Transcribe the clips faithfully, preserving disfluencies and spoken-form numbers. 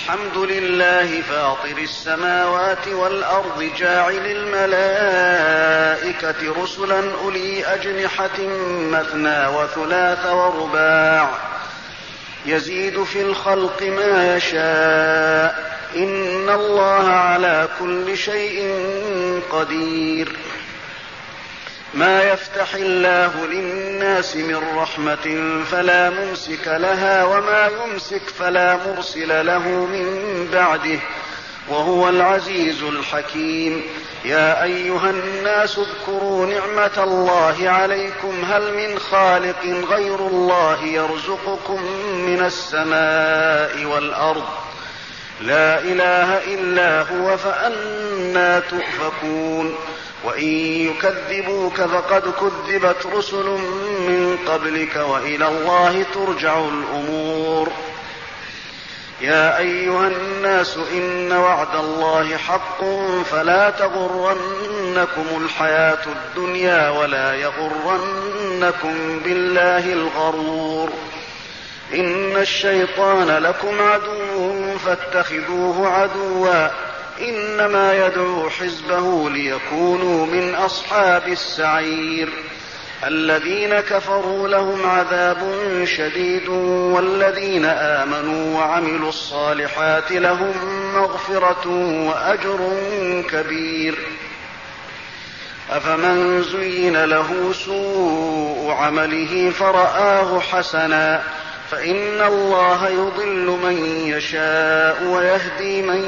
الحمد لله فاطر السماوات والأرض جاعل الملائكة رسلا أولي أجنحة مثنى وثلاث ورباع يزيد في الخلق ما يشاء إن الله على كل شيء قدير. ما يفتح الله للناس من رحمة فلا ممسك لها وما يمسك فلا مرسل له من بعده وهو العزيز الحكيم. يا أيها الناس اذكروا نعمة الله عليكم هل من خالق غير الله يرزقكم من السماء والأرض لا إله إلا هو فأنى تؤفكون. وإن يكذبوك فقد كذبت رسل من قبلك وإلى الله ترجع الأمور. يا أيها الناس إن وعد الله حق فلا تغرنكم الحياة الدنيا ولا يغرنكم بالله الغرور. إن الشيطان لكم عدو فاتخذوه عدوا إنما يدعو حزبه ليكونوا من أصحاب السعير. الذين كفروا لهم عذاب شديد والذين آمنوا وعملوا الصالحات لهم مغفرة وأجر كبير. أفمن زين له سوء عمله فرآه حسنا فإن الله يضل من يشاء ويهدي من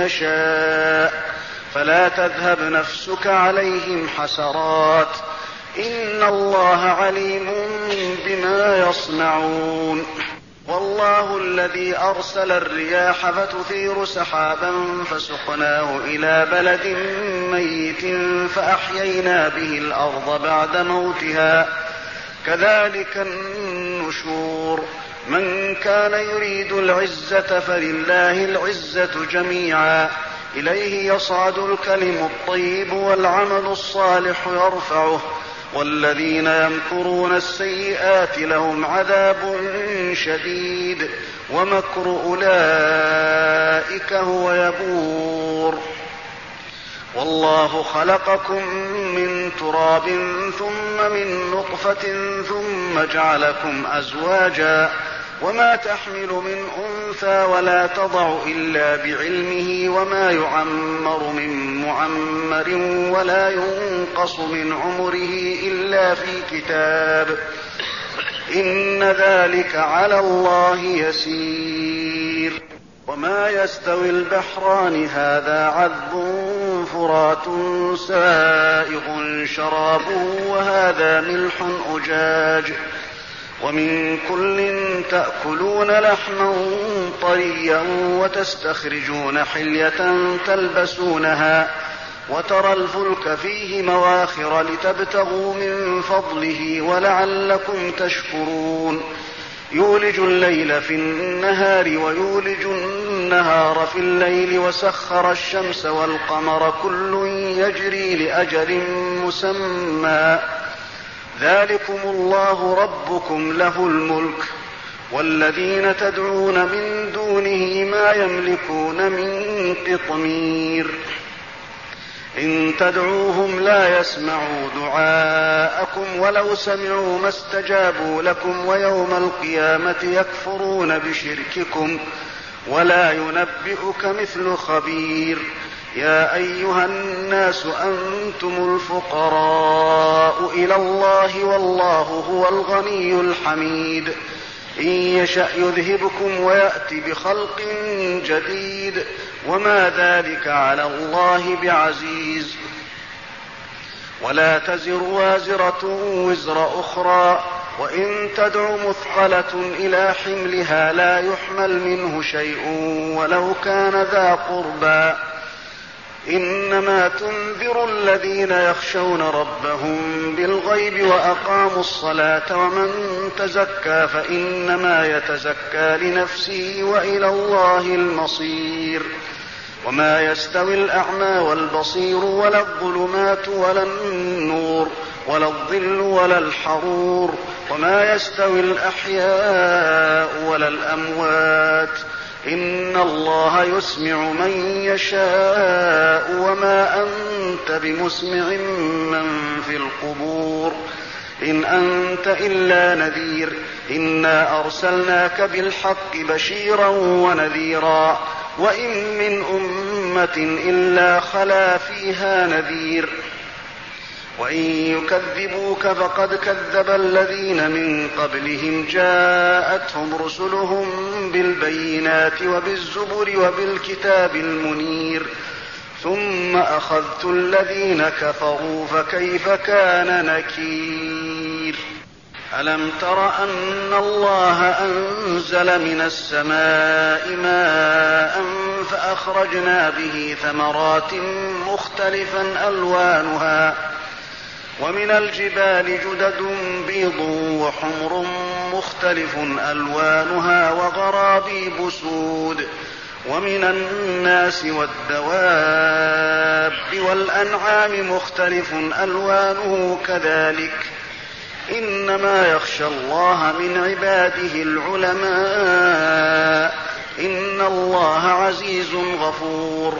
يشاء فلا تذهب نفسك عليهم حسرات إن الله عليم بما يصنعون. والله الذي أرسل الرياح فتثير سحابا فسقناه إلى بلد ميت فأحيينا به الأرض بعد موتها كذلك النشور. من كان يريد العزة فلله العزة جميعا إليه يصعد الكلم الطيب والعمل الصالح يرفعه والذين يمكرون السيئات لهم عذاب شديد ومكر أولئك هو يبور. والله خلقكم من تراب ثم من نطفة ثم جعلكم أزواجا وما تحمل من أنثى ولا تضع إلا بعلمه وما يعمر من معمر ولا ينقص من عمره إلا في كتاب إن ذلك على الله يسير. وما يستوي البحران هذا عذب فرات سائغ شرابه وهذا ملح أجاج ومن كل تأكلون لحما طريا وتستخرجون حلية تلبسونها وترى الفلك فيه مواخر لتبتغوا من فضله ولعلكم تشكرون. يولج الليل في النهار ويولج النهار في الليل وسخر الشمس والقمر كل يجري لأجل مسمى ذلكم الله ربكم له الملك والذين تدعون من دونه ما يملكون من قطمير. إن تدعوهم لا يسمعوا دعاءكم ولو سمعوا ما استجابوا لكم ويوم القيامة يكفرون بشرككم ولا ينبئك مثل خبير. يا أيها الناس أنتم الفقراء إلى الله والله هو الغني الحميد. إن يشأ يذهبكم ويأتي بخلق جديد وما ذلك على الله بعزيز. ولا تزر وازرة وزر أخرى وإن تدع مثقلة إلى حملها لا يحمل منه شيء ولو كان ذا قربى. إنما تنذر الذين يخشون ربهم بالغيب وأقاموا الصلاة ومن تزكى فإنما يتزكى لنفسه وإلى الله المصير. وما يستوي الأعمى والبصير ولا الظلمات ولا النور ولا الظل ولا الحرور وما يستوي الأحياء ولا الأموات إن الله يسمع من يشاء وما أنت بمسمع من في القبور إن أنت إلا نذير إنا أرسلناك بالحق بشيرا ونذيرا وإن من أمة إلا خلا فيها نذير وإن يكذبوك فقد كذب الذين من قبلهم جاءتهم رسلهم بالبينات وبالزبر وبالكتاب المنير ثم أخذت الذين كفروا فكيف كان نكير ألم تر أن الله أنزل من السماء ماء فأخرجنا به ثمرات مختلفا ألوانها ومن الجبال جدد بيض وحمر مختلف ألوانها وغرابيب سود ومن الناس والدواب والأنعام مختلف ألوانه كذلك إنما يخشى الله من عباده العلماء إن الله عزيز غفور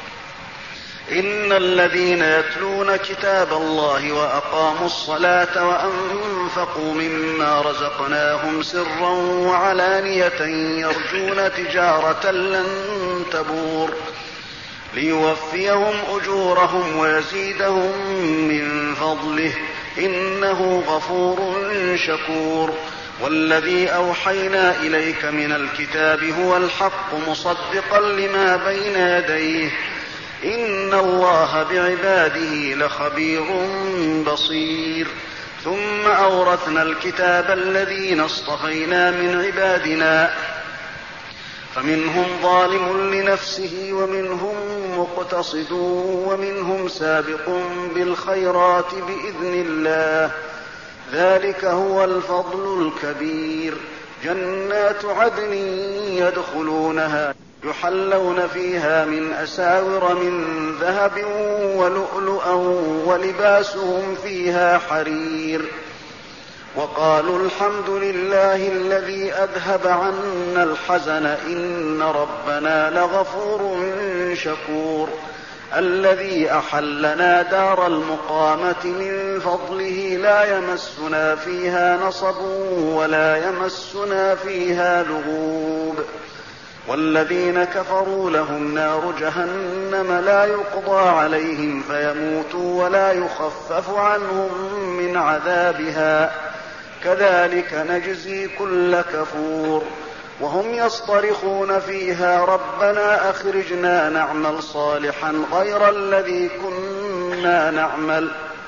إن الذين يتلون كتاب الله وأقاموا الصلاة وأنفقوا مما رزقناهم سرا وعلانية يرجون تجارة لن تبور ليوفيهم أجورهم ويزيدهم من فضله إنه غفور شكور والذي أوحينا إليك من الكتاب هو الحق مصدقا لما بين يديه إن الله بعباده لخبير بصير ثم أورثنا الكتاب الذين اصطفينا من عبادنا فمنهم ظالم لنفسه ومنهم مقتصد ومنهم سابق بالخيرات بإذن الله ذلك هو الفضل الكبير جنات عدن يدخلونها يحلون فيها من أساور من ذهب ولؤلؤا ولباسهم فيها حرير وقالوا الحمد لله الذي أذهب عنا الحزن إن ربنا لغفور شكور الذي أحلنا دار المقامة من فضله لا يمسنا فيها نصب ولا يمسنا فيها لغوب والذين كفروا لهم نار جهنم لا يقضى عليهم فيموتوا ولا يخفف عنهم من عذابها كذلك نجزي كل كفور وهم يصطرخون فيها ربنا أخرجنا نعمل صالحا غير الذي كنا نعمل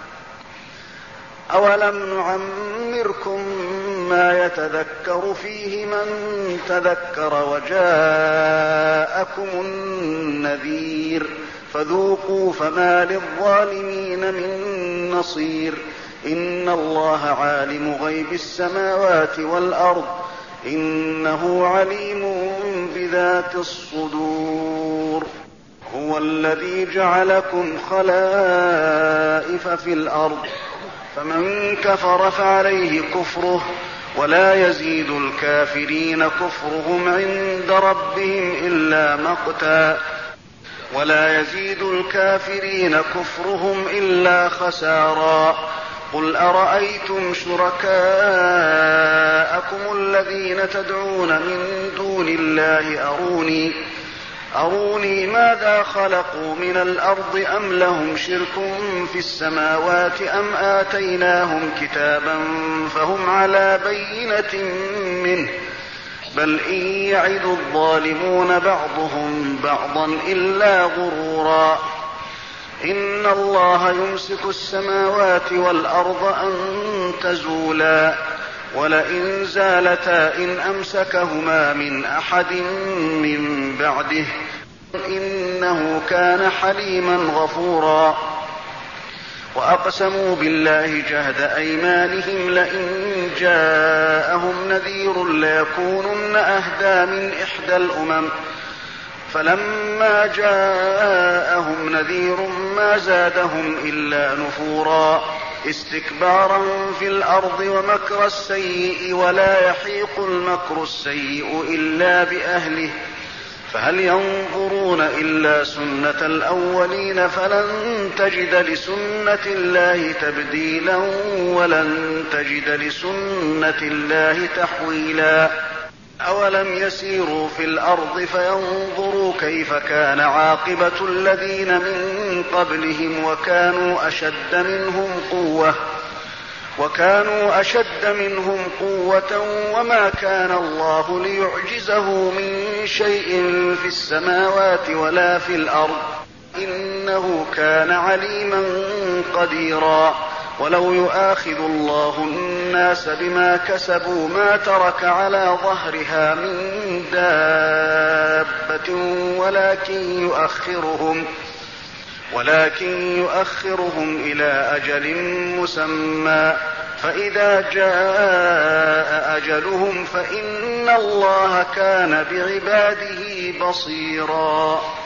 أولم نعمركم ما يتذكر فيه من تذكر وجاءكم النذير فذوقوا فما للظالمين من نصير إن الله عالم غيب السماوات والأرض إنه عليم بذات الصدور هو الذي جعلكم خلائف في الأرض فمن كفر فعليه كفره ولا يزيد الكافرين كفرهم عند ربهم إلا مقتا ولا يزيد الكافرين كفرهم إلا خسارا قل أرأيتم شركاءكم الذين تدعون من دون الله أروني أروني ماذا خلقوا من الأرض أم لهم شرك في السماوات أم آتيناهم كتابا فهم على بينة منه بل إن يعد الظالمون بعضهم بعضا إلا غرورا إن الله يمسك السماوات والأرض أن تزولا ولئن زالتا إن أمسكهما من أحد من بعده إنه كان حليما غفورا وأقسموا بالله جهد أيمانهم لئن جاءهم نذير ليكونن أهدى من إحدى الأمم فلما جاءهم نذير ما زادهم إلا نفورا استكبارا في الأرض ومكر السيء ولا يحيق المكر السيء إلا بأهله فهل ينظرون إلا سنة الأولين فلن تجد لسنة الله تبديلا ولن تجد لسنة الله تحويلا أولم يسيروا في الأرض فينظروا كيف كان عاقبة الذين من قبلهم وكانوا أشد منهم قوة وكانوا أشد منهم قوة وما كان الله ليعجزه من شيء في السماوات ولا في الأرض إنه كان عليما قديرا ولو يؤاخذ الله الناس بما كسبوا ما ترك على ظهرها من دابة ولكن يؤخرهم ولكن يؤخرهم إلى أجل مسمى فإذا جاء أجلهم فإن الله كان بعباده بصيرا